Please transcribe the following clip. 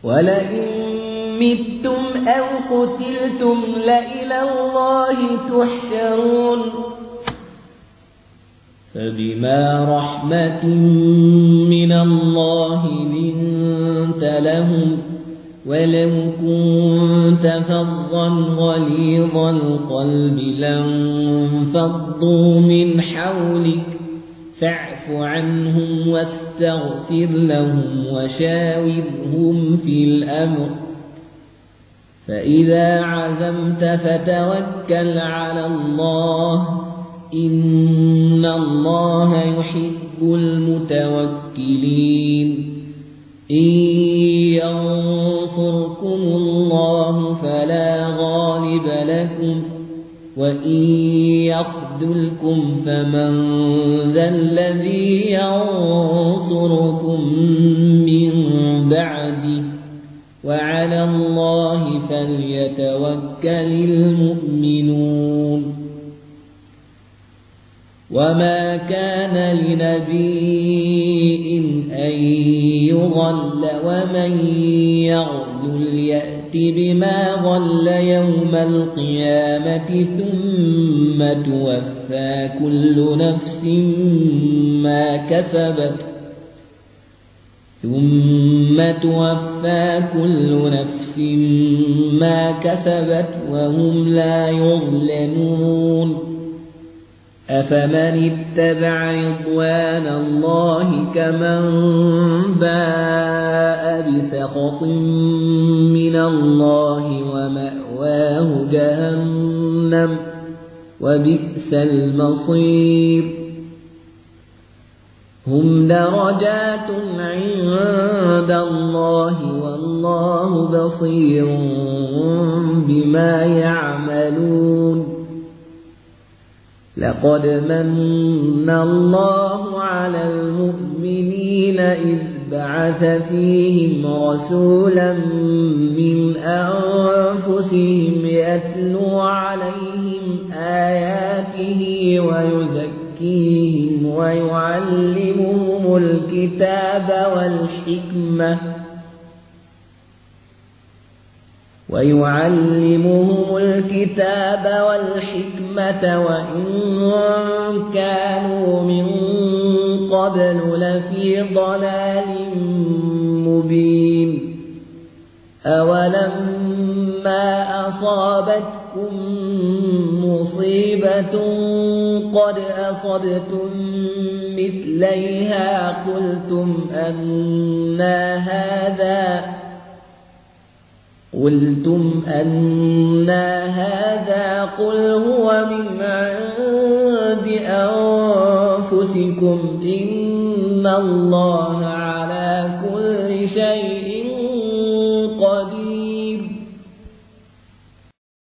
ولئن متم أو قتلتم لإلى الله تحشرون فبما رحمة من الله لنت لهم ولو كنت فظا غليظ القلب لانفضوا من حولك فاعف عنهم واستغفر لهم وشاورهم في الأمر فإذا عزمت فتوكل على الله إن الله يحب المتوكلين إن ينصركم الله فلا غالب لكم وإن يخذلكم فمن ذا الذي ينصركم من بعده وعلى الله فليتوكل المؤمنون وما كان لنبي أن يغل ومن يغل يأت بما غل يوم القيامة ثم توفى كل نفس ما كسبت وهم لا يظلمون أفمن اتبع رضوان الله كمن باء بسخط من الله ومأواه جهنم وبئس المصير هم درجات عند الله والله بصير بما يعملون لقد من الله على المؤمنين إذ بعث فيهم رسولا من أنفسهم يتلو عليهم آياته ويزكيهم ويعلمهم الكتاب والحكمة وإن كانوا من قبل لفي ضلال مبين أولما أصابتكم مصيبة قد أصبتم مثليها قلتم أن هذا قل هو من عند أنفسكم إن الله على كل شيء